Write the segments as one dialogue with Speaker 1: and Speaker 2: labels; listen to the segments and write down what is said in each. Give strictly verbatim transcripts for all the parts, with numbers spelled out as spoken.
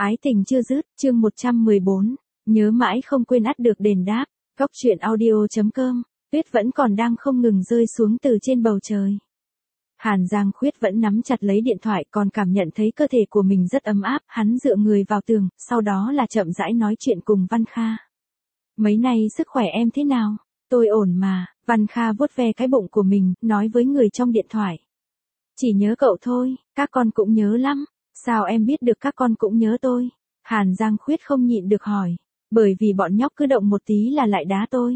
Speaker 1: Ái tình chưa dứt, chương một trăm mười bốn, nhớ mãi không quên ắt được đền đáp. Cóc truyện audio chấm com, tuyết vẫn còn đang không ngừng rơi xuống từ trên bầu trời. Hàn Giang Khuyết vẫn nắm chặt lấy điện thoại, còn cảm nhận thấy cơ thể của mình rất ấm áp, hắn dựa người vào tường, sau đó là chậm rãi nói chuyện cùng Văn Kha. Mấy nay sức khỏe em thế nào? Tôi ổn mà. Văn Kha vuốt ve cái bụng của mình, nói với người trong điện thoại. Chỉ nhớ cậu thôi, các con cũng nhớ lắm. Sao em biết được các con cũng nhớ tôi? Hàn Giang Khuyết không nhịn được hỏi. Bởi vì bọn nhóc cứ động một tí là lại đá tôi.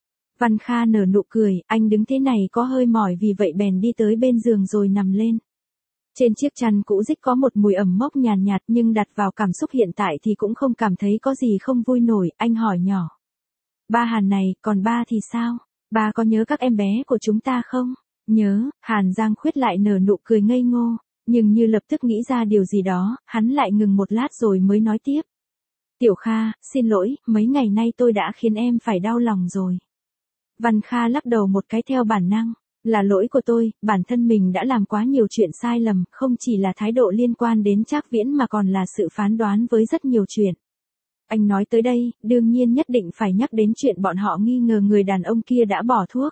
Speaker 1: Văn Kha nở nụ cười, anh đứng thế này có hơi mỏi vì vậy bèn đi tới bên giường rồi nằm lên. Trên chiếc chăn cũ rích có một mùi ẩm mốc nhàn nhạt, nhạt nhưng đặt vào cảm xúc hiện tại thì cũng không cảm thấy có gì không vui nổi, anh hỏi nhỏ. Ba Hàn này, còn ba thì sao? Ba có nhớ các em bé của chúng ta không? Nhớ, Hàn Giang Khuyết lại nở nụ cười ngây ngô, nhưng như lập tức nghĩ ra điều gì đó, hắn lại ngừng một lát rồi mới nói tiếp. Tiểu Kha, xin lỗi, mấy ngày nay tôi đã khiến em phải đau lòng rồi. Văn Kha lắc đầu một cái theo bản năng, là lỗi của tôi, bản thân mình đã làm quá nhiều chuyện sai lầm, không chỉ là thái độ liên quan đến Trác Viễn mà còn là sự phán đoán với rất nhiều chuyện. Anh nói tới đây, đương nhiên nhất định phải nhắc đến chuyện bọn họ nghi ngờ người đàn ông kia đã bỏ thuốc.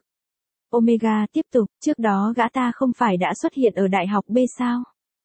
Speaker 1: Omega tiếp tục, trước đó gã ta không phải đã xuất hiện ở Đại học B sao?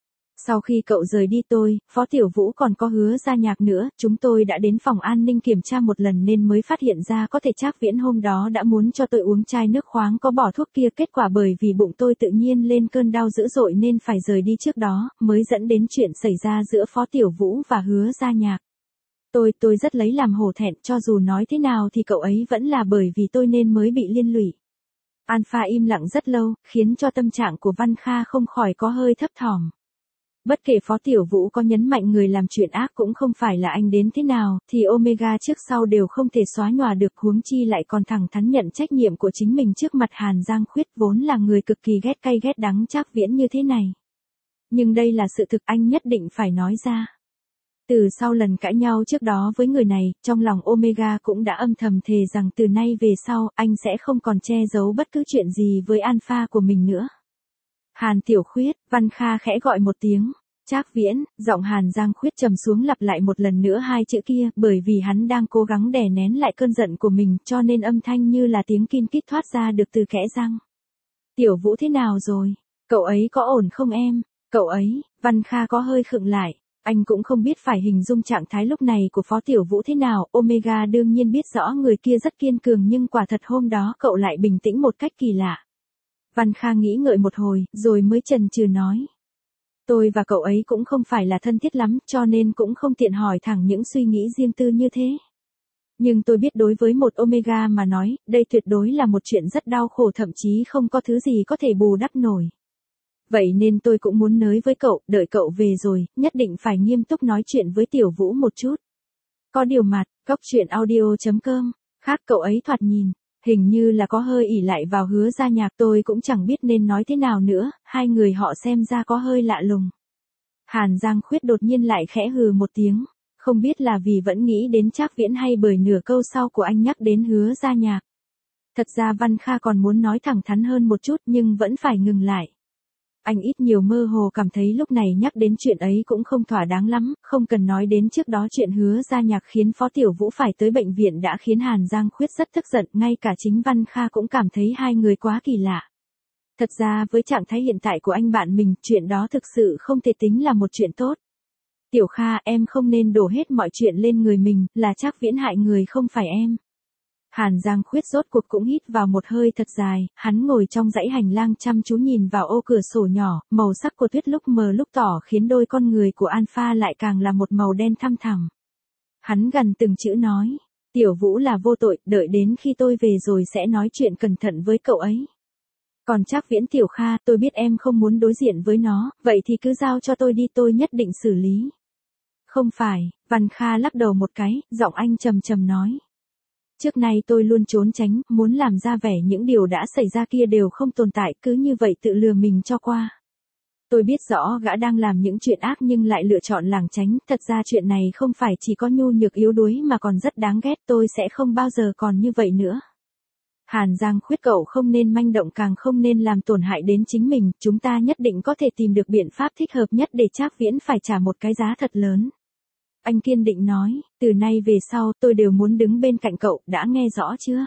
Speaker 1: Sau khi cậu rời đi tôi, Phó Tiểu Vũ còn có Hứa Gia Nhạc nữa, chúng tôi đã đến phòng an ninh kiểm tra một lần nên mới phát hiện ra có thể Trác Viễn hôm đó đã muốn cho tôi uống chai nước khoáng có bỏ thuốc kia, kết quả bởi vì bụng tôi tự nhiên lên cơn đau dữ dội nên phải rời đi trước đó, mới dẫn đến chuyện xảy ra giữa Phó Tiểu Vũ và Hứa Gia Nhạc. Tôi, tôi rất lấy làm hổ thẹn, cho dù nói thế nào thì cậu ấy vẫn là bởi vì tôi nên mới bị liên lụy. Alpha im lặng rất lâu, khiến cho tâm trạng của Văn Kha không khỏi có hơi thấp thỏm. Bất kể Phó Tiểu Vũ có nhấn mạnh người làm chuyện ác cũng không phải là anh đến thế nào, thì Omega trước sau đều không thể xóa nhòa được, huống chi lại còn thẳng thắn nhận trách nhiệm của chính mình trước mặt Hàn Giang Khuyết vốn là người cực kỳ ghét cay ghét đắng Trác Viễn như thế này. Nhưng đây là sự thực, anh nhất định phải nói ra. Từ sau lần cãi nhau trước đó với người này, trong lòng Omega cũng đã âm thầm thề rằng từ nay về sau, anh sẽ không còn che giấu bất cứ chuyện gì với Alpha của mình nữa. Hàn Tiểu Khuyết, Văn Kha khẽ gọi một tiếng. Trác Viễn, giọng Hàn Giang Khuyết trầm xuống lặp lại một lần nữa hai chữ kia, bởi vì hắn đang cố gắng đè nén lại cơn giận của mình, cho nên âm thanh như là tiếng kin kít thoát ra được từ kẽ răng. Tiểu Vũ thế nào rồi? Cậu ấy có ổn không em? Cậu ấy, Văn Kha có hơi khựng lại. Anh cũng không biết phải hình dung trạng thái lúc này của Phó Tiểu Vũ thế nào, Omega đương nhiên biết rõ người kia rất kiên cường nhưng quả thật hôm đó cậu lại bình tĩnh một cách kỳ lạ. Văn Kha nghĩ ngợi một hồi, rồi mới chần chừ nói. Tôi và cậu ấy cũng không phải là thân thiết lắm, cho nên cũng không tiện hỏi thẳng những suy nghĩ riêng tư như thế. Nhưng tôi biết đối với một Omega mà nói, đây tuyệt đối là một chuyện rất đau khổ, thậm chí không có thứ gì có thể bù đắp nổi. Vậy nên tôi cũng muốn nói với cậu, đợi cậu về rồi, nhất định phải nghiêm túc nói chuyện với Tiểu Vũ một chút. Có điều mặt, cóc truyện audio chấm com, khác cậu ấy thoạt nhìn, hình như là có hơi ỷ lại vào Hứa Gia Nhạc, tôi cũng chẳng biết nên nói thế nào nữa, hai người họ xem ra có hơi lạ lùng. Hàn Giang Khuyết đột nhiên lại khẽ hừ một tiếng, không biết là vì vẫn nghĩ đến Trác Viễn hay bởi nửa câu sau của anh nhắc đến Hứa Gia Nhạc. Thật ra Văn Kha còn muốn nói thẳng thắn hơn một chút nhưng vẫn phải ngừng lại. Anh ít nhiều mơ hồ cảm thấy lúc này nhắc đến chuyện ấy cũng không thỏa đáng lắm, không cần nói đến trước đó chuyện Hứa Gia Nhạc khiến Phó Tiểu Vũ phải tới bệnh viện đã khiến Hàn Giang Khuyết rất tức giận, ngay cả chính Văn Kha cũng cảm thấy hai người quá kỳ lạ. Thật ra với trạng thái hiện tại của anh bạn mình, chuyện đó thực sự không thể tính là một chuyện tốt. Tiểu Kha, em không nên đổ hết mọi chuyện lên người mình, là Trác Viễn hại người không phải em. Hàn Giang Khuyết rốt cuộc cũng hít vào một hơi thật dài, hắn ngồi trong dãy hành lang chăm chú nhìn vào ô cửa sổ nhỏ, màu sắc của tuyết lúc mờ lúc tỏ khiến đôi con người của Alpha lại càng là một màu đen thăm thẳm. Hắn gần từng chữ nói, Tiểu Vũ là vô tội, đợi đến khi tôi về rồi sẽ nói chuyện cẩn thận với cậu ấy. Còn Trác Viễn Tiểu Kha, tôi biết em không muốn đối diện với nó, vậy thì cứ giao cho tôi đi, tôi nhất định xử lý. Không phải, Văn Kha lắc đầu một cái, giọng anh trầm trầm nói. Trước nay tôi luôn trốn tránh, muốn làm ra vẻ những điều đã xảy ra kia đều không tồn tại, cứ như vậy tự lừa mình cho qua. Tôi biết rõ gã đang làm những chuyện ác nhưng lại lựa chọn lảng tránh, thật ra chuyện này không phải chỉ có nhu nhược yếu đuối mà còn rất đáng ghét, tôi sẽ không bao giờ còn như vậy nữa. Hàn Giang Khuyết, cậu không nên manh động, càng không nên làm tổn hại đến chính mình, chúng ta nhất định có thể tìm được biện pháp thích hợp nhất để Trác Viễn phải trả một cái giá thật lớn. Anh kiên định nói, từ nay về sau tôi đều muốn đứng bên cạnh cậu, đã nghe rõ chưa?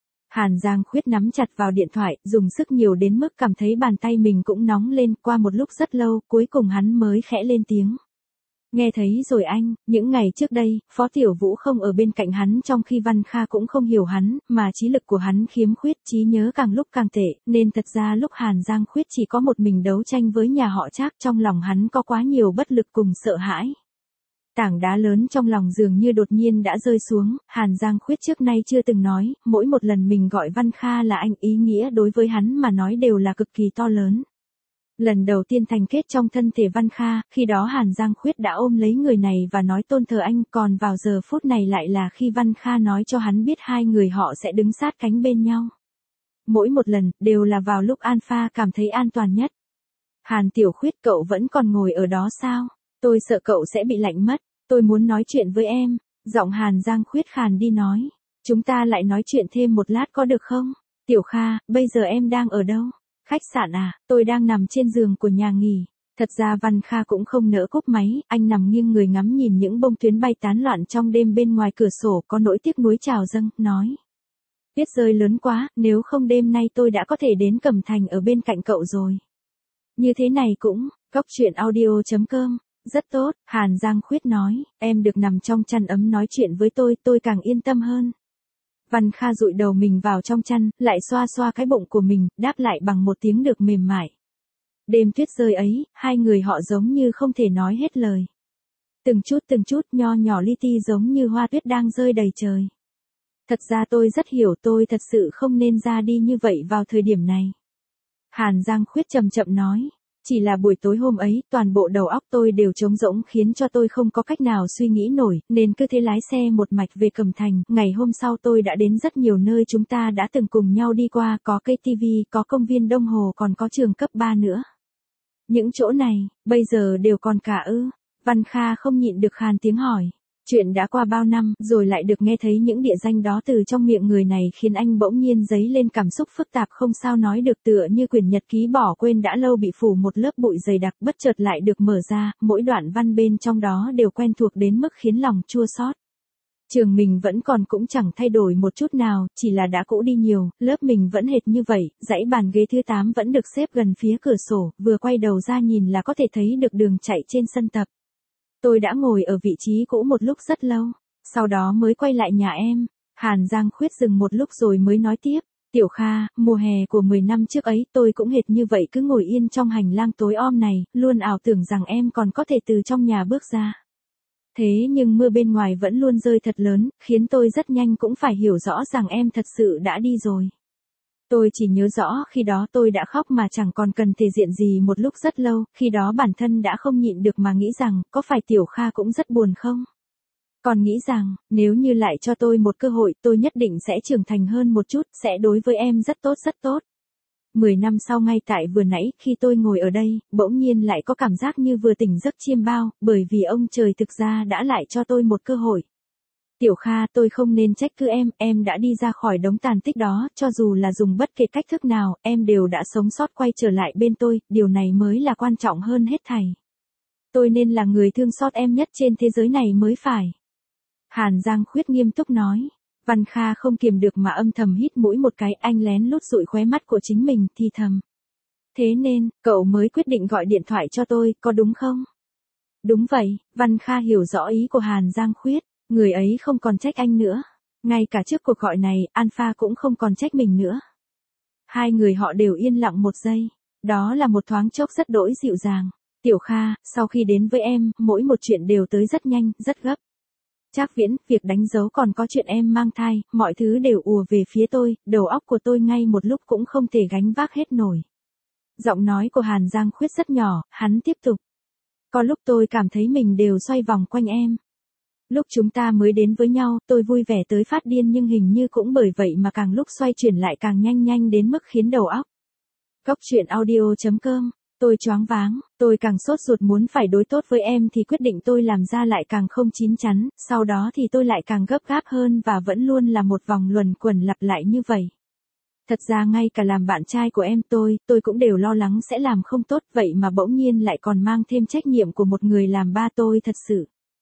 Speaker 1: Hàn Giang Khuyết nắm chặt vào điện thoại, dùng sức nhiều đến mức cảm thấy bàn tay mình cũng nóng lên. Qua một lúc rất lâu, cuối cùng hắn mới khẽ lên tiếng. Nghe thấy rồi anh, những ngày trước đây, Phó Tiểu Vũ không ở bên cạnh hắn trong khi Văn Kha cũng không hiểu hắn, mà trí lực của hắn khiếm khuyết, trí nhớ càng lúc càng tệ, nên thật ra lúc Hàn Giang Khuyết chỉ có một mình đấu tranh với nhà họ Trác, trong lòng hắn có quá nhiều bất lực cùng sợ hãi. Tảng đá lớn trong lòng dường như đột nhiên đã rơi xuống, Hàn Giang Khuyết trước nay chưa từng nói, mỗi một lần mình gọi Văn Kha là anh, ý nghĩa đối với hắn mà nói đều là cực kỳ to lớn. Lần đầu tiên thành kết trong thân thể Văn Kha, khi đó Hàn Giang Khuyết đã ôm lấy người này và nói tôn thờ anh, còn vào giờ phút này lại là khi Văn Kha nói cho hắn biết hai người họ sẽ đứng sát cánh bên nhau. Mỗi một lần, đều là vào lúc Alpha cảm thấy an toàn nhất. Hàn Tiểu Khuyết, cậu vẫn còn ngồi ở đó sao? Tôi sợ cậu sẽ bị lạnh mất, tôi muốn nói chuyện với em. Giọng Hàn Giang Khuyết khàn đi nói. Chúng ta lại nói chuyện thêm một lát có được không? Tiểu Kha, bây giờ em đang ở đâu? Khách sạn à, tôi đang nằm trên giường của nhà nghỉ. Thật ra Văn Kha cũng không nỡ cúp máy, anh nằm nghiêng người ngắm nhìn những bông tuyến bay tán loạn trong đêm bên ngoài cửa sổ, có nỗi tiếc nuối trào dâng, nói. Tuyết rơi lớn quá, nếu không đêm nay tôi đã có thể đến Cẩm Thành ở bên cạnh cậu rồi. Như thế này cũng, cóc truyện audio chấm com. Rất tốt, Hàn Giang Khuyết nói, em được nằm trong chăn ấm nói chuyện với tôi, tôi càng yên tâm hơn. Văn Kha dụi đầu mình vào trong chăn, lại xoa xoa cái bụng của mình, đáp lại bằng một tiếng được mềm mại. Đêm tuyết rơi ấy, hai người họ giống như không thể nói hết lời. Từng chút từng chút nho nhỏ li ti giống như hoa tuyết đang rơi đầy trời. Thật ra tôi rất hiểu, tôi thật sự không nên ra đi như vậy vào thời điểm này. Hàn Giang Khuyết chậm chậm nói. Chỉ là buổi tối hôm ấy, toàn bộ đầu óc tôi đều trống rỗng khiến cho tôi không có cách nào suy nghĩ nổi, nên cứ thế lái xe một mạch về Cẩm Thành. Ngày hôm sau tôi đã đến rất nhiều nơi chúng ta đã từng cùng nhau đi qua, có cây ti vi, có công viên Đông Hồ, còn có trường cấp ba nữa. Những chỗ này, bây giờ đều còn cả ư? Văn Kha không nhịn được khàn tiếng hỏi. Chuyện đã qua bao năm, rồi lại được nghe thấy những địa danh đó từ trong miệng người này khiến anh bỗng nhiên dấy lên cảm xúc phức tạp không sao nói được, tựa như quyển nhật ký bỏ quên đã lâu bị phủ một lớp bụi dày đặc, bất chợt lại được mở ra, mỗi đoạn văn bên trong đó đều quen thuộc đến mức khiến lòng chua xót. Trường mình vẫn còn cũng chẳng thay đổi một chút nào, chỉ là đã cũ đi nhiều, lớp mình vẫn hệt như vậy, dãy bàn ghế thứ tám vẫn được xếp gần phía cửa sổ, vừa quay đầu ra nhìn là có thể thấy được đường chạy trên sân tập. Tôi đã ngồi ở vị trí cũ một lúc rất lâu, sau đó mới quay lại nhà em. Hàn Giang Khuyết dừng một lúc rồi mới nói tiếp. Tiểu Kha, mùa hè của mười năm trước ấy tôi cũng hệt như vậy, cứ ngồi yên trong hành lang tối om này, luôn ảo tưởng rằng em còn có thể từ trong nhà bước ra. Thế nhưng mưa bên ngoài vẫn luôn rơi thật lớn, khiến tôi rất nhanh cũng phải hiểu rõ rằng em thật sự đã đi rồi. Tôi chỉ nhớ rõ khi đó tôi đã khóc mà chẳng còn cần thể diện gì một lúc rất lâu, khi đó bản thân đã không nhịn được mà nghĩ rằng, có phải Tiểu Kha cũng rất buồn không? Còn nghĩ rằng, nếu như lại cho tôi một cơ hội, tôi nhất định sẽ trưởng thành hơn một chút, sẽ đối với em rất tốt rất tốt. Mười năm sau ngay tại vừa nãy, khi tôi ngồi ở đây, bỗng nhiên lại có cảm giác như vừa tỉnh giấc chiêm bao, bởi vì ông trời thực ra đã lại cho tôi một cơ hội. Tiểu Kha, tôi không nên trách cứ em, em đã đi ra khỏi đống tàn tích đó, cho dù là dùng bất kể cách thức nào, em đều đã sống sót quay trở lại bên tôi, điều này mới là quan trọng hơn hết thảy. Tôi nên là người thương xót em nhất trên thế giới này mới phải. Hàn Giang Khuyết nghiêm túc nói. Văn Kha không kiềm được mà âm thầm hít mũi một cái, anh lén lút dụi khóe mắt của chính mình, thì thầm. Thế nên, cậu mới quyết định gọi điện thoại cho tôi, có đúng không? Đúng vậy, Văn Kha hiểu rõ ý của Hàn Giang Khuyết. Người ấy không còn trách anh nữa. Ngay cả trước cuộc gọi này, Alpha cũng không còn trách mình nữa. Hai người họ đều yên lặng một giây. Đó là một thoáng chốc rất đỗi dịu dàng. Tiểu Kha, sau khi đến với em, mỗi một chuyện đều tới rất nhanh, rất gấp. Trác Viễn, việc đánh dấu còn có chuyện em mang thai, mọi thứ đều ùa về phía tôi, đầu óc của tôi ngay một lúc cũng không thể gánh vác hết nổi. Giọng nói của Hàn Giang Khuyết rất nhỏ, hắn tiếp tục. Có lúc tôi cảm thấy mình đều xoay vòng quanh em. Lúc chúng ta mới đến với nhau, tôi vui vẻ tới phát điên nhưng hình như cũng bởi vậy mà càng lúc xoay chuyển lại càng nhanh nhanh đến mức khiến đầu óc. Cóc truyện audio chấm com, tôi choáng váng, tôi càng sốt ruột muốn phải đối tốt với em thì quyết định tôi làm ra lại càng không chín chắn, sau đó thì tôi lại càng gấp gáp hơn và vẫn luôn là một vòng luẩn quẩn lặp lại như vậy. Thật ra ngay cả làm bạn trai của em tôi, tôi cũng đều lo lắng sẽ làm không tốt, vậy mà bỗng nhiên lại còn mang thêm trách nhiệm của một người làm ba tôi thật sự.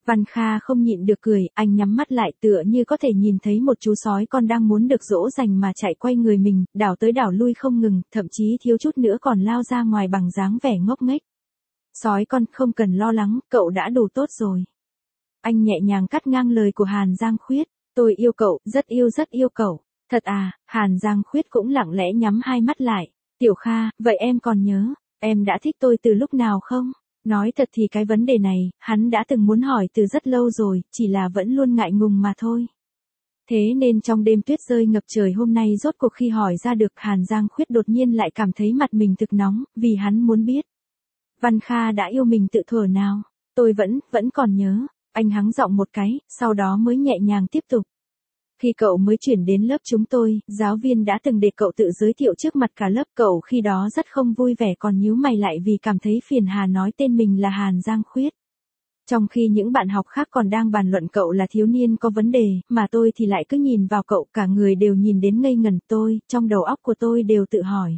Speaker 1: Văn Kha không nhịn được cười, anh nhắm mắt lại tựa như có thể nhìn thấy một chú sói con đang muốn được dỗ dành mà chạy quay người mình, đảo tới đảo lui không ngừng, thậm chí thiếu chút nữa còn lao ra ngoài bằng dáng vẻ ngốc nghếch. Sói con, không cần lo lắng, cậu đã đủ tốt rồi. Anh nhẹ nhàng cắt ngang lời của Hàn Giang Khuyết, tôi yêu cậu, rất yêu rất yêu cậu. Thật à, Hàn Giang Khuyết cũng lặng lẽ nhắm hai mắt lại. Tiểu Kha, vậy em còn nhớ, em đã thích tôi từ lúc nào không? Nói thật thì cái vấn đề này, hắn đã từng muốn hỏi từ rất lâu rồi, chỉ là vẫn luôn ngại ngùng mà thôi. Thế nên trong đêm tuyết rơi ngập trời hôm nay rốt cuộc khi hỏi ra được, Hàn Giang Khuyết đột nhiên lại cảm thấy mặt mình thực nóng, vì hắn muốn biết. Văn Kha đã yêu mình tự thuở nào? Tôi vẫn, vẫn còn nhớ. Anh hắng giọng một cái, sau đó mới nhẹ nhàng tiếp tục. Khi cậu mới chuyển đến lớp chúng tôi, giáo viên đã từng để cậu tự giới thiệu trước mặt cả lớp, cậu khi đó rất không vui vẻ còn nhíu mày lại vì cảm thấy phiền hà nói tên mình là Hàn Giang Khuyết. Trong khi những bạn học khác còn đang bàn luận cậu là thiếu niên có vấn đề, mà tôi thì lại cứ nhìn vào cậu, cả người đều nhìn đến ngây ngẩn. Tôi, trong đầu óc của tôi đều tự hỏi.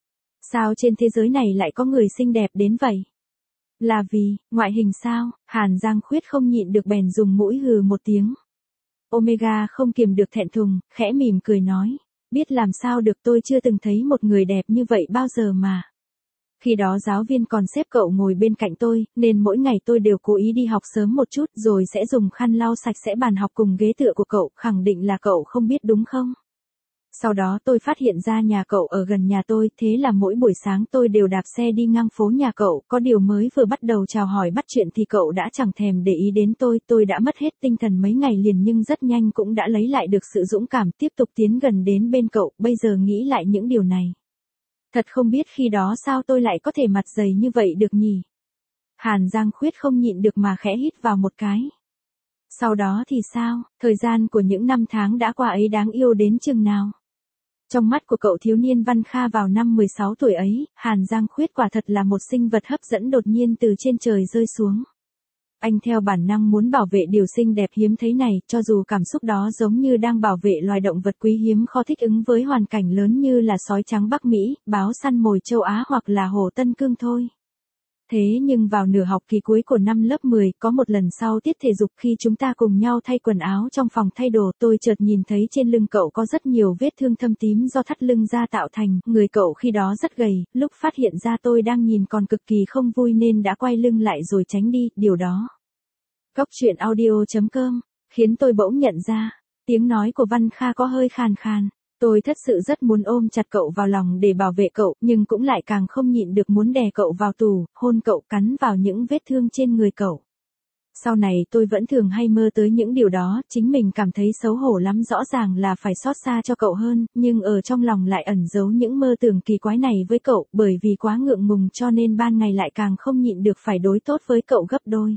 Speaker 1: Sao trên thế giới này lại có người xinh đẹp đến vậy? Là vì, ngoại hình sao? Hàn Giang Khuyết không nhịn được bèn dùng mũi hừ một tiếng. Omega không kiềm được thẹn thùng, khẽ mỉm cười nói. Biết làm sao được, tôi chưa từng thấy một người đẹp như vậy bao giờ mà. Khi đó giáo viên còn xếp cậu ngồi bên cạnh tôi, nên mỗi ngày tôi đều cố ý đi học sớm một chút rồi sẽ dùng khăn lau sạch sẽ bàn học cùng ghế tựa của cậu, khẳng định là cậu không biết đúng không? Sau đó tôi phát hiện ra nhà cậu ở gần nhà tôi, thế là mỗi buổi sáng tôi đều đạp xe đi ngang phố nhà cậu, có điều mới vừa bắt đầu chào hỏi bắt chuyện thì cậu đã chẳng thèm để ý đến tôi, tôi đã mất hết tinh thần mấy ngày liền nhưng rất nhanh cũng đã lấy lại được sự dũng cảm tiếp tục tiến gần đến bên cậu, bây giờ nghĩ lại những điều này. Thật không biết khi đó sao tôi lại có thể mặt dày như vậy được nhỉ? Hàn Giang Khuyết không nhịn được mà khẽ hít vào một cái. Sau đó thì sao, thời gian của những năm tháng đã qua ấy đáng yêu đến chừng nào? Trong mắt của cậu thiếu niên Văn Kha vào năm mười sáu tuổi ấy, Hàn Giang Khuyết quả thật là một sinh vật hấp dẫn đột nhiên từ trên trời rơi xuống. Anh theo bản năng muốn bảo vệ điều xinh đẹp hiếm thấy này, cho dù cảm xúc đó giống như đang bảo vệ loài động vật quý hiếm khó thích ứng với hoàn cảnh lớn như là sói trắng Bắc Mỹ, báo săn mồi châu Á hoặc là hổ Tân Cương thôi. Thế nhưng vào nửa học kỳ cuối của năm lớp mười, có một lần sau tiết thể dục khi chúng ta cùng nhau thay quần áo trong phòng thay đồ, tôi chợt nhìn thấy trên lưng cậu có rất nhiều vết thương thâm tím do thắt lưng da tạo thành, người cậu khi đó rất gầy, lúc phát hiện ra tôi đang nhìn còn cực kỳ không vui nên đã quay lưng lại rồi tránh đi, điều đó. Góc truyện audio chấm com, khiến tôi bỗng nhận ra, tiếng nói của Văn Kha có hơi khàn khàn. Tôi thật sự rất muốn ôm chặt cậu vào lòng để bảo vệ cậu, nhưng cũng lại càng không nhịn được muốn đè cậu vào tù, hôn cậu, cắn vào những vết thương trên người cậu. Sau này tôi vẫn thường hay mơ tới những điều đó, chính mình cảm thấy xấu hổ lắm, rõ ràng là phải xót xa cho cậu hơn, nhưng ở trong lòng lại ẩn giấu những mơ tưởng kỳ quái này với cậu, bởi vì quá ngượng ngùng cho nên ban ngày lại càng không nhịn được phải đối tốt với cậu gấp đôi.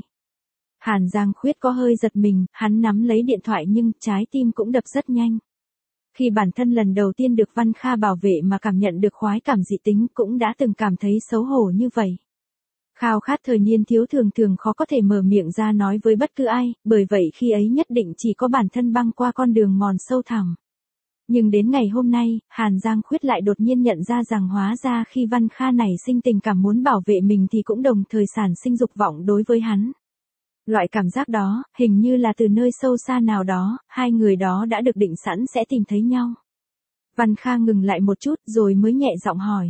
Speaker 1: Hàn Giang Khuyết có hơi giật mình, hắn nắm lấy điện thoại nhưng trái tim cũng đập rất nhanh. Khi bản thân lần đầu tiên được Văn Kha bảo vệ mà cảm nhận được khoái cảm dị tính, cũng đã từng cảm thấy xấu hổ như vậy. Khao khát thời niên thiếu thường thường khó có thể mở miệng ra nói với bất cứ ai, bởi vậy khi ấy nhất định chỉ có bản thân băng qua con đường mòn sâu thẳm. Nhưng đến ngày hôm nay, Hàn Giang Khuyết lại đột nhiên nhận ra rằng hóa ra khi Văn Kha nảy sinh tình cảm muốn bảo vệ mình thì cũng đồng thời sản sinh dục vọng đối với hắn. Loại cảm giác đó, hình như là từ nơi sâu xa nào đó, hai người đó đã được định sẵn sẽ tìm thấy nhau. Văn Kha ngừng lại một chút rồi mới nhẹ giọng hỏi.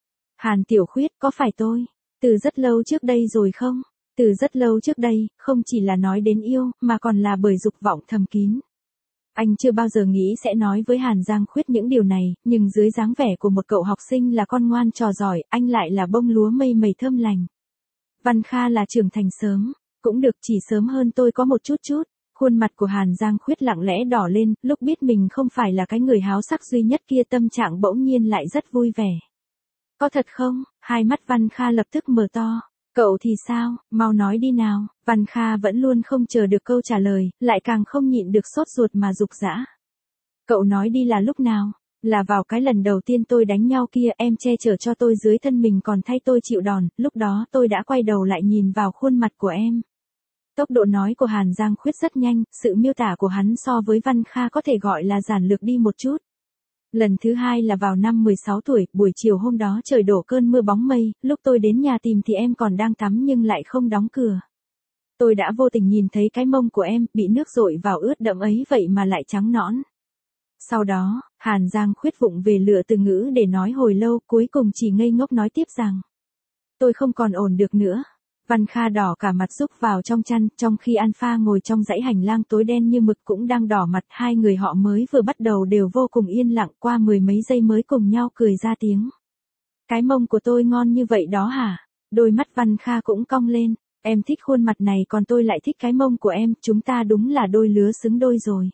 Speaker 1: Hàn Tiểu Khuyết, có phải tôi? Từ rất lâu trước đây rồi không? Từ rất lâu trước đây, không chỉ là nói đến yêu, mà còn là bởi dục vọng thầm kín. Anh chưa bao giờ nghĩ sẽ nói với Hàn Giang Khuyết những điều này, nhưng dưới dáng vẻ của một cậu học sinh là con ngoan trò giỏi, anh lại là bông lúa mây mẩy thơm lành. Văn Kha là trưởng thành sớm. Cũng được, chỉ sớm hơn tôi có một chút chút. Khuôn mặt của Hàn Giang Khuyết lặng lẽ đỏ lên, lúc biết mình không phải là cái người háo sắc duy nhất kia, tâm trạng bỗng nhiên lại rất vui vẻ. Có thật không? Hai mắt Văn Kha lập tức mở to. Cậu thì sao? Mau nói đi nào. Văn Kha vẫn luôn không chờ được câu trả lời, lại càng không nhịn được sốt ruột mà rục rã. Cậu nói đi là lúc nào? Là vào cái lần đầu tiên tôi đánh nhau kia, em che chở cho tôi dưới thân mình còn thay tôi chịu đòn, lúc đó tôi đã quay đầu lại nhìn vào khuôn mặt của em. Tốc độ nói của Hàn Giang Khuyết rất nhanh, sự miêu tả của hắn so với Văn Kha có thể gọi là giản lược đi một chút. Lần thứ hai là vào năm mười sáu tuổi, buổi chiều hôm đó trời đổ cơn mưa bóng mây, lúc tôi đến nhà tìm thì em còn đang tắm nhưng lại không đóng cửa. Tôi đã vô tình nhìn thấy cái mông của em, bị nước dội vào ướt đẫm ấy vậy mà lại trắng nõn. Sau đó, Hàn Giang Khuyết vụng về lựa từ ngữ để nói hồi lâu, cuối cùng chỉ ngây ngốc nói tiếp rằng. Tôi không còn ổn được nữa. Văn Kha đỏ cả mặt rúc vào trong chăn, trong khi Alpha ngồi trong dãy hành lang tối đen như mực cũng đang đỏ mặt. Hai người họ mới vừa bắt đầu đều vô cùng yên lặng, qua mười mấy giây mới cùng nhau cười ra tiếng. Cái mông của tôi ngon như vậy đó hả? Đôi mắt Văn Kha cũng cong lên. Em thích khuôn mặt này còn tôi lại thích cái mông của em, chúng ta đúng là đôi lứa xứng đôi rồi.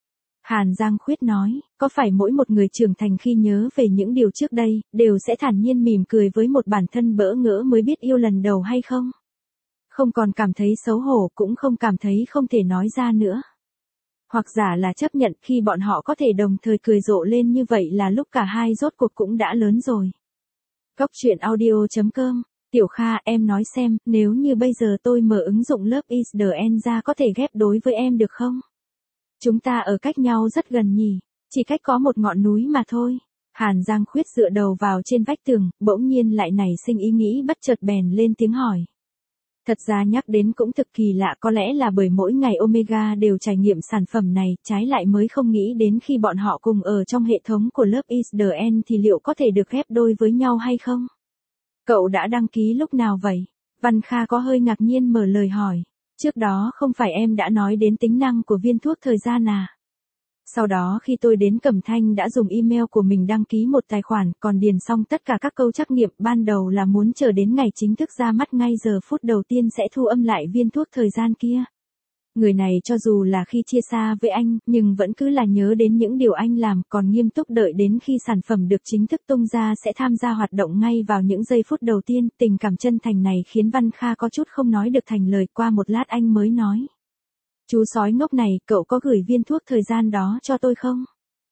Speaker 1: Hàn Giang Khuyết nói, có phải mỗi một người trưởng thành khi nhớ về những điều trước đây, đều sẽ thản nhiên mỉm cười với một bản thân bỡ ngỡ mới biết yêu lần đầu hay không? Không còn cảm thấy xấu hổ, cũng không cảm thấy không thể nói ra nữa. Hoặc giả là chấp nhận khi bọn họ có thể đồng thời cười rộ lên như vậy là lúc cả hai rốt cuộc cũng đã lớn rồi. Cốc truyện audio chấm com. Tiểu Kha, em nói xem, nếu như bây giờ tôi mở ứng dụng Love is the end ra có thể ghép đối với em được không? Chúng ta ở cách nhau rất gần nhỉ, chỉ cách có một ngọn núi mà thôi. Hàn Giang Khuyết dựa đầu vào trên vách tường, bỗng nhiên lại nảy sinh ý nghĩ bất chợt bèn lên tiếng hỏi. Thật ra nhắc đến cũng thực kỳ lạ, có lẽ là bởi mỗi ngày Omega đều trải nghiệm sản phẩm này, trái lại mới không nghĩ đến khi bọn họ cùng ở trong hệ thống của Love is the end thì liệu có thể được ghép đôi với nhau hay không? Cậu đã đăng ký lúc nào vậy? Văn Kha có hơi ngạc nhiên mở lời hỏi. Trước đó không phải em đã nói đến tính năng của viên thuốc thời gian à? Sau đó khi tôi đến Cẩm Thanh đã dùng email của mình đăng ký một tài khoản, còn điền xong tất cả các câu trắc nghiệm, ban đầu là muốn chờ đến ngày chính thức ra mắt ngay giờ phút đầu tiên sẽ thu âm lại viên thuốc thời gian kia. Người này cho dù là khi chia xa với anh, nhưng vẫn cứ là nhớ đến những điều anh làm, còn nghiêm túc đợi đến khi sản phẩm được chính thức tung ra sẽ tham gia hoạt động ngay vào những giây phút đầu tiên. Tình cảm chân thành này khiến Văn Kha có chút không nói được thành lời, qua một lát anh mới nói. Chú sói ngốc này, cậu có gửi viên thuốc thời gian đó cho tôi không?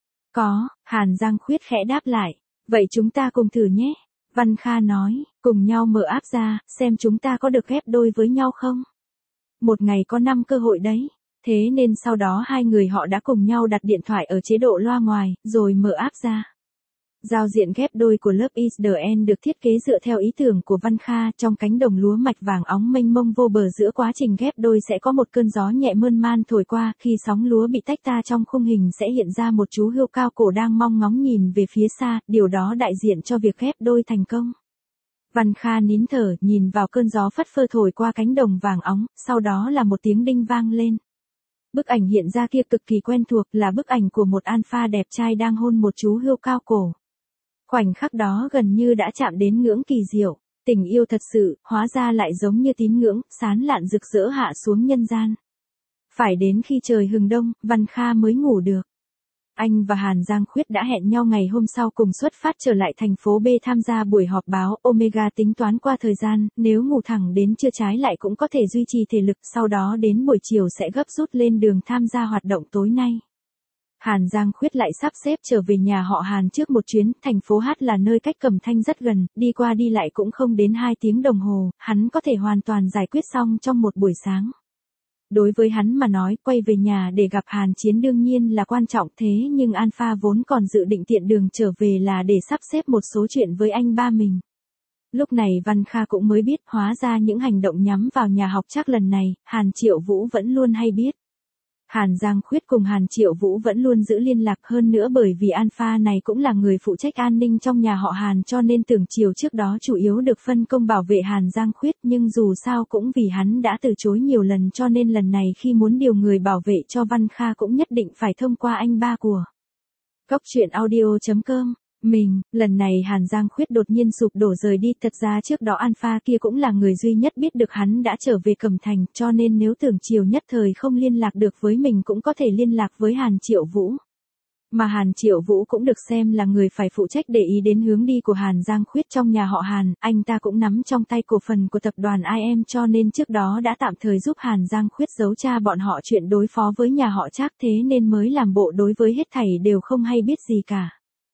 Speaker 1: Có, Hàn Giang Khuyết khẽ đáp lại. Vậy chúng ta cùng thử nhé. Văn Kha nói, cùng nhau mở app ra, xem chúng ta có được ghép đôi với nhau không? Một ngày có năm cơ hội đấy. Thế nên sau đó hai người họ đã cùng nhau đặt điện thoại ở chế độ loa ngoài, rồi mở app ra. Giao diện ghép đôi của Love is the end được thiết kế dựa theo ý tưởng của Văn Kha, trong cánh đồng lúa mạch vàng óng mênh mông vô bờ, giữa quá trình ghép đôi sẽ có một cơn gió nhẹ mơn man thổi qua, khi sóng lúa bị tách ta trong khung hình sẽ hiện ra một chú hươu cao cổ đang mong ngóng nhìn về phía xa, điều đó đại diện cho việc ghép đôi thành công. Văn Kha nín thở, nhìn vào cơn gió phất phơ thổi qua cánh đồng vàng óng, sau đó là một tiếng đinh vang lên. Bức ảnh hiện ra kia cực kỳ quen thuộc, là bức ảnh của một alpha đẹp trai đang hôn một chú hươu cao cổ. Khoảnh khắc đó gần như đã chạm đến ngưỡng kỳ diệu, tình yêu thật sự, hóa ra lại giống như tín ngưỡng, sán lạn rực rỡ hạ xuống nhân gian. Phải đến khi trời hừng đông, Văn Kha mới ngủ được. Anh và Hàn Giang Khuyết đã hẹn nhau ngày hôm sau cùng xuất phát trở lại thành phố B tham gia buổi họp báo. Omega tính toán qua thời gian, nếu ngủ thẳng đến trưa trái lại cũng có thể duy trì thể lực, sau đó đến buổi chiều sẽ gấp rút lên đường tham gia hoạt động tối nay. Hàn Giang Khuyết lại sắp xếp trở về nhà họ Hàn trước một chuyến, thành phố H là nơi cách Cẩm Thanh rất gần, đi qua đi lại cũng không đến hai tiếng đồng hồ, hắn có thể hoàn toàn giải quyết xong trong một buổi sáng. Đối với hắn mà nói, quay về nhà để gặp Hàn Chiến đương nhiên là quan trọng, thế nhưng Alpha vốn còn dự định tiện đường trở về là để sắp xếp một số chuyện với anh ba mình. Lúc này Văn Kha cũng mới biết, hóa ra những hành động nhắm vào nhà học chắc lần này, Hàn Triệu Vũ vẫn luôn hay biết. Hàn Giang Khuyết cùng Hàn Triệu Vũ vẫn luôn giữ liên lạc, hơn nữa bởi vì Alpha này cũng là người phụ trách an ninh trong nhà họ Hàn, cho nên tưởng chiều trước đó chủ yếu được phân công bảo vệ Hàn Giang Khuyết, nhưng dù sao cũng vì hắn đã từ chối nhiều lần cho nên lần này khi muốn điều người bảo vệ cho Văn Kha cũng nhất định phải thông qua anh ba của Cốc truyện audio chấm com. Mình, lần này Hàn Giang Khuyết đột nhiên sụp đổ rời đi, thật ra trước đó Alpha kia cũng là người duy nhất biết được hắn đã trở về Cẩm Thành, cho nên nếu tưởng chiều nhất thời không liên lạc được với mình cũng có thể liên lạc với Hàn Triệu Vũ. Mà Hàn Triệu Vũ cũng được xem là người phải phụ trách để ý đến hướng đi của Hàn Giang Khuyết trong nhà họ Hàn, anh ta cũng nắm trong tay cổ phần của tập đoàn i em cho nên trước đó đã tạm thời giúp Hàn Giang Khuyết giấu cha bọn họ chuyện đối phó với nhà họ Trác, thế nên mới làm bộ đối với hết thảy đều không hay biết gì cả.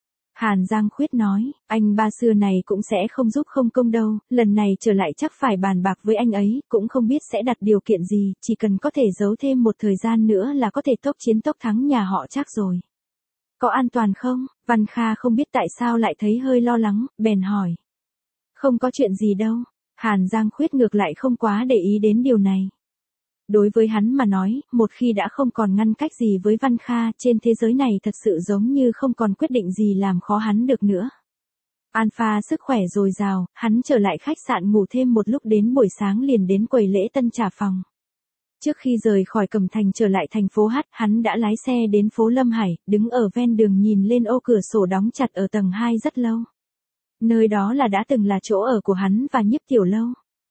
Speaker 1: Hàn Giang Khuyết nói, anh ba xưa này cũng sẽ không giúp không công đâu, lần này trở lại chắc phải bàn bạc với anh ấy, cũng không biết sẽ đặt điều kiện gì, chỉ cần có thể giấu thêm một thời gian nữa là có thể tốc chiến tốc thắng nhà họ Trác rồi. Có an toàn không? Văn Kha không biết tại sao lại thấy hơi lo lắng, bèn hỏi. Không có chuyện gì đâu, Hàn Giang Khuyết ngược lại không quá để ý đến điều này. Đối với hắn mà nói, một khi đã không còn ngăn cách gì với Văn Kha, trên thế giới này thật sự giống như không còn quyết định gì làm khó hắn được nữa. Alpha sức khỏe dồi dào, hắn trở lại khách sạn ngủ thêm một lúc, đến buổi sáng liền đến quầy lễ tân trả phòng. Trước khi rời khỏi Cẩm Thành trở lại thành phố H, hắn đã lái xe đến phố Lâm Hải, đứng ở ven đường nhìn lên ô cửa sổ đóng chặt ở tầng hai rất lâu. Nơi đó là đã từng là chỗ ở của hắn và Nhiếp Tiểu Lâu.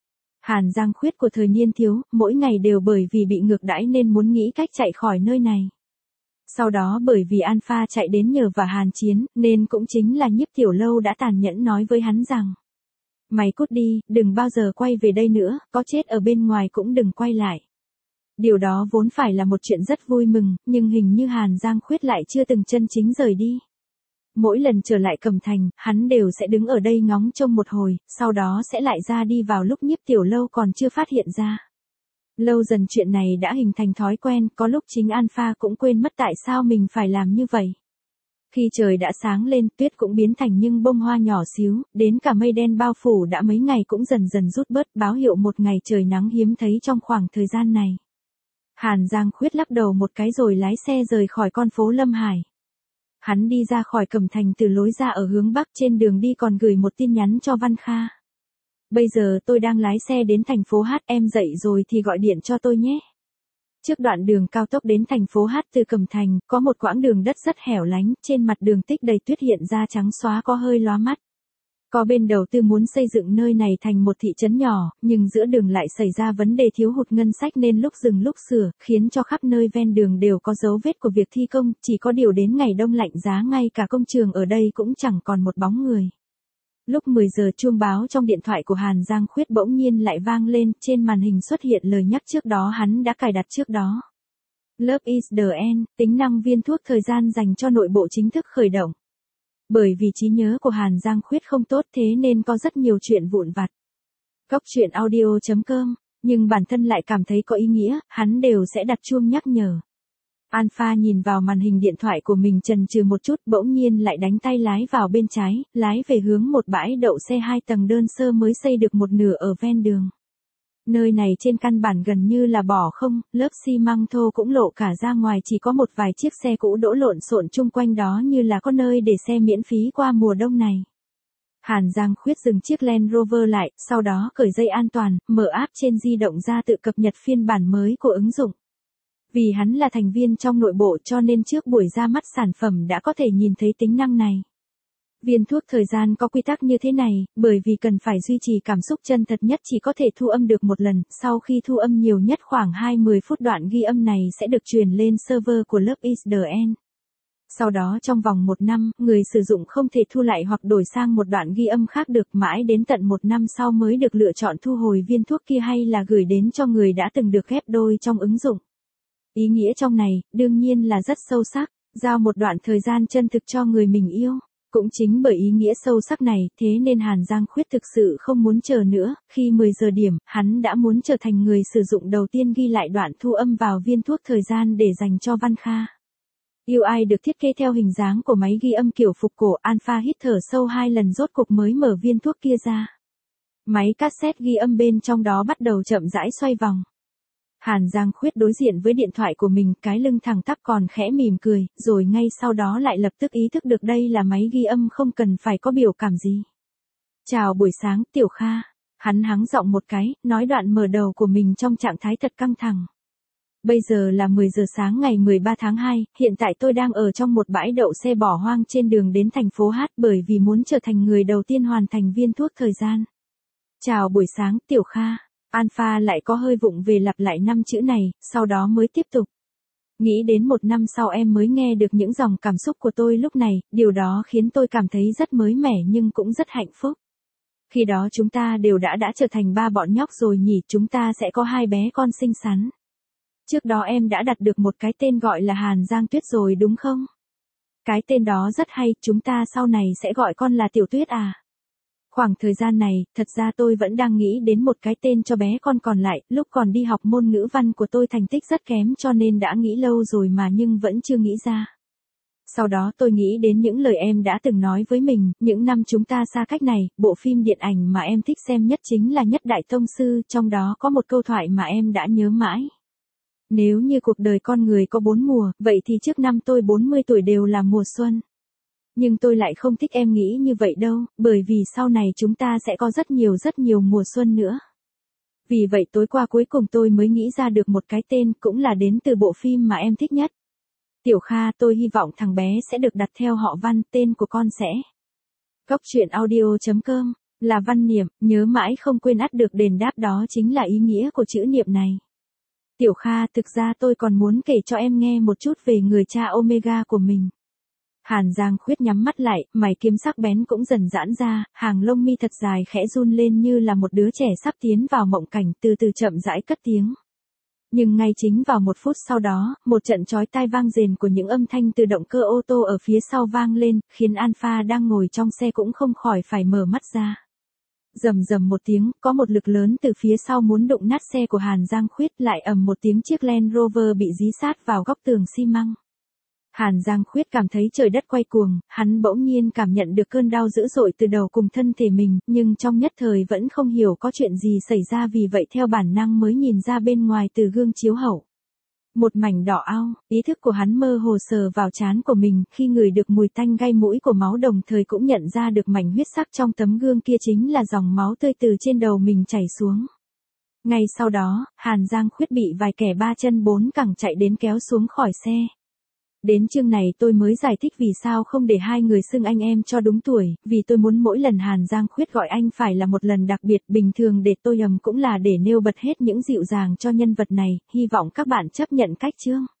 Speaker 1: Hàn Giang Khuyết của thời niên thiếu, mỗi ngày đều bởi vì bị ngược đãi nên muốn nghĩ cách chạy khỏi nơi này. Sau đó bởi vì Alpha chạy đến nhờ và Hàn Chiến, nên cũng chính là Nhiếp Tiểu Lâu đã tàn nhẫn nói với hắn rằng: mày cút đi, đừng bao giờ quay về đây nữa, có chết ở bên ngoài cũng đừng quay lại. Điều đó vốn phải là một chuyện rất vui mừng, nhưng hình như Hàn Giang Khuyết lại chưa từng chân chính rời đi. Mỗi lần trở lại Cẩm Thành, hắn đều sẽ đứng ở đây ngóng trông một hồi, sau đó sẽ lại ra đi vào lúc Nhiếp Tiểu Lâu còn chưa phát hiện ra. Lâu dần chuyện này đã hình thành thói quen, có lúc chính Alpha cũng quên mất tại sao mình phải làm như vậy. Khi trời đã sáng lên, tuyết cũng biến thành những bông hoa nhỏ xíu, đến cả mây đen bao phủ đã mấy ngày cũng dần dần rút bớt, báo hiệu một ngày trời nắng hiếm thấy trong khoảng thời gian này. Hàn Giang Khuyết lắc đầu một cái rồi lái xe rời khỏi con phố Lâm Hải. Hắn đi ra khỏi Cẩm Thành từ lối ra ở hướng Bắc, trên đường đi còn gửi một tin nhắn cho Văn Kha. Bây giờ tôi đang lái xe đến thành phố H, em dậy rồi thì gọi điện cho tôi nhé. Trước đoạn đường cao tốc đến thành phố H từ Cẩm Thành, có một quãng đường đất rất hẻo lánh, trên mặt đường tích đầy tuyết hiện ra trắng xóa có hơi lóa mắt. Có bên đầu tư muốn xây dựng nơi này thành một thị trấn nhỏ, nhưng giữa đường lại xảy ra vấn đề thiếu hụt ngân sách nên lúc dừng lúc sửa, khiến cho khắp nơi ven đường đều có dấu vết của việc thi công, chỉ có điều đến ngày đông lạnh giá ngay cả công trường ở đây cũng chẳng còn một bóng người. Lúc mười giờ chuông báo trong điện thoại của Hàn Giang Khuyết bỗng nhiên lại vang lên, trên màn hình xuất hiện lời nhắc trước đó hắn đã cài đặt trước đó. Love is the end, tính năng viên thuốc thời gian dành cho nội bộ chính thức khởi động. Bởi vì trí nhớ của Hàn Giang Khuyết không tốt thế nên có rất nhiều chuyện vụn vặt. Góc truyện audio chấm com, nhưng bản thân lại cảm thấy có ý nghĩa, hắn đều sẽ đặt chuông nhắc nhở. Alpha nhìn vào màn hình điện thoại của mình chần chừ một chút, bỗng nhiên lại đánh tay lái vào bên trái, lái về hướng một bãi đậu xe hai tầng đơn sơ mới xây được một nửa ở ven đường. Nơi này trên căn bản gần như là bỏ không, lớp xi măng thô cũng lộ cả ra ngoài, chỉ có một vài chiếc xe cũ đỗ lộn xộn chung quanh đó như là có nơi để xe miễn phí qua mùa đông này. Hàn Giang Khuyết dừng chiếc Land Rover lại, sau đó cởi dây an toàn, mở app trên di động ra tự cập nhật phiên bản mới của ứng dụng. Vì hắn là thành viên trong nội bộ cho nên trước buổi ra mắt sản phẩm đã có thể nhìn thấy tính năng này. Viên thuốc thời gian có quy tắc như thế này, bởi vì cần phải duy trì cảm xúc chân thật nhất chỉ có thể thu âm được một lần, sau khi thu âm nhiều nhất khoảng hai mươi mười phút đoạn ghi âm này sẽ được truyền lên server của Love is the end. Sau đó trong vòng một năm, người sử dụng không thể thu lại hoặc đổi sang một đoạn ghi âm khác được, mãi đến tận một năm sau mới được lựa chọn thu hồi viên thuốc kia hay là gửi đến cho người đã từng được ghép đôi trong ứng dụng. Ý nghĩa trong này, đương nhiên là rất sâu sắc, giao một đoạn thời gian chân thực cho người mình yêu. Cũng chính bởi ý nghĩa sâu sắc này, thế nên Hàn Giang Khuyết thực sự không muốn chờ nữa, khi mười giờ điểm, hắn đã muốn trở thành người sử dụng đầu tiên ghi lại đoạn thu âm vào viên thuốc thời gian để dành cho Văn Kha. u i được thiết kế theo hình dáng của máy ghi âm kiểu phục cổ, Alpha hít thở sâu hai lần rốt cục mới mở viên thuốc kia ra. Máy cassette ghi âm bên trong đó bắt đầu chậm rãi xoay vòng. Hàn Giang Khuyết đối diện với điện thoại của mình, cái lưng thẳng tắp còn khẽ mỉm cười, rồi ngay sau đó lại lập tức ý thức được đây là máy ghi âm không cần phải có biểu cảm gì. Chào buổi sáng, Tiểu Kha. Hắn hắng giọng một cái, nói đoạn mở đầu của mình trong trạng thái thật căng thẳng. Bây giờ là mười giờ sáng ngày mười ba tháng hai, hiện tại tôi đang ở trong một bãi đậu xe bỏ hoang trên đường đến thành phố H bởi vì muốn trở thành người đầu tiên hoàn thành viên thuốc thời gian. Chào buổi sáng, Tiểu Kha. Alpha lại có hơi vụng về lặp lại năm chữ này, sau đó mới tiếp tục. Nghĩ đến một năm sau em mới nghe được những dòng cảm xúc của tôi lúc này, điều đó khiến tôi cảm thấy rất mới mẻ nhưng cũng rất hạnh phúc. Khi đó chúng ta đều đã đã trở thành ba bọn nhóc rồi nhỉ, chúng ta sẽ có hai bé con xinh xắn. Trước đó em đã đặt được một cái tên gọi là Hàn Giang Tuyết rồi đúng không? Cái tên đó rất hay, chúng ta sau này sẽ gọi con là Tiểu Tuyết à? Khoảng thời gian này, thật ra tôi vẫn đang nghĩ đến một cái tên cho bé con còn lại, lúc còn đi học môn ngữ văn của tôi thành tích rất kém cho nên đã nghĩ lâu rồi mà nhưng vẫn chưa nghĩ ra. Sau đó tôi nghĩ đến những lời em đã từng nói với mình, những năm chúng ta xa cách này, bộ phim điện ảnh mà em thích xem nhất chính là Nhất Đại Tông Sư, trong đó có một câu thoại mà em đã nhớ mãi. Nếu như cuộc đời con người có bốn mùa, vậy thì trước năm tôi bốn mươi tuổi đều là mùa xuân. Nhưng tôi lại không thích em nghĩ như vậy đâu, bởi vì sau này chúng ta sẽ có rất nhiều rất nhiều mùa xuân nữa. Vì vậy tối qua cuối cùng tôi mới nghĩ ra được một cái tên, cũng là đến từ bộ phim mà em thích nhất. Tiểu Kha, tôi hy vọng thằng bé sẽ được đặt theo họ Văn, tên của con sẽ. Góc truyện audio chấm com, là Văn Niệm, nhớ mãi không quên ắt được đền đáp, đó chính là ý nghĩa của chữ niệm này. Tiểu Kha, thực ra tôi còn muốn kể cho em nghe một chút về người cha Omega của mình. Hàn Giang Khuyết nhắm mắt lại, mày kiếm sắc bén cũng dần giãn ra, hàng lông mi thật dài khẽ run lên như là một đứa trẻ sắp tiến vào mộng cảnh, từ từ chậm rãi cất tiếng. Nhưng ngay chính vào một phút sau đó, một trận chói tai vang rền của những âm thanh từ động cơ ô tô ở phía sau vang lên, khiến Alpha đang ngồi trong xe cũng không khỏi phải mở mắt ra. Rầm rầm một tiếng, có một lực lớn từ phía sau muốn đụng nát xe của Hàn Giang Khuyết, lại ầm một tiếng chiếc Land Rover bị dí sát vào góc tường xi măng. Hàn Giang Khuyết cảm thấy trời đất quay cuồng, hắn bỗng nhiên cảm nhận được cơn đau dữ dội từ đầu cùng thân thể mình, nhưng trong nhất thời vẫn không hiểu có chuyện gì xảy ra, vì vậy theo bản năng mới nhìn ra bên ngoài từ gương chiếu hậu. Một mảnh đỏ ao, ý thức của hắn mơ hồ sờ vào trán của mình, khi ngửi được mùi tanh gai mũi của máu, đồng thời cũng nhận ra được mảnh huyết sắc trong tấm gương kia chính là dòng máu tươi từ trên đầu mình chảy xuống. Ngay sau đó, Hàn Giang Khuyết bị vài kẻ ba chân bốn cẳng chạy đến kéo xuống khỏi xe. Đến chương này tôi mới giải thích vì sao không để hai người xưng anh em cho đúng tuổi, vì tôi muốn mỗi lần Hàn Giang Khuyết gọi anh phải là một lần đặc biệt, bình thường để tôi ầm cũng là để nêu bật hết những dịu dàng cho nhân vật này, hy vọng các bạn chấp nhận cách chương.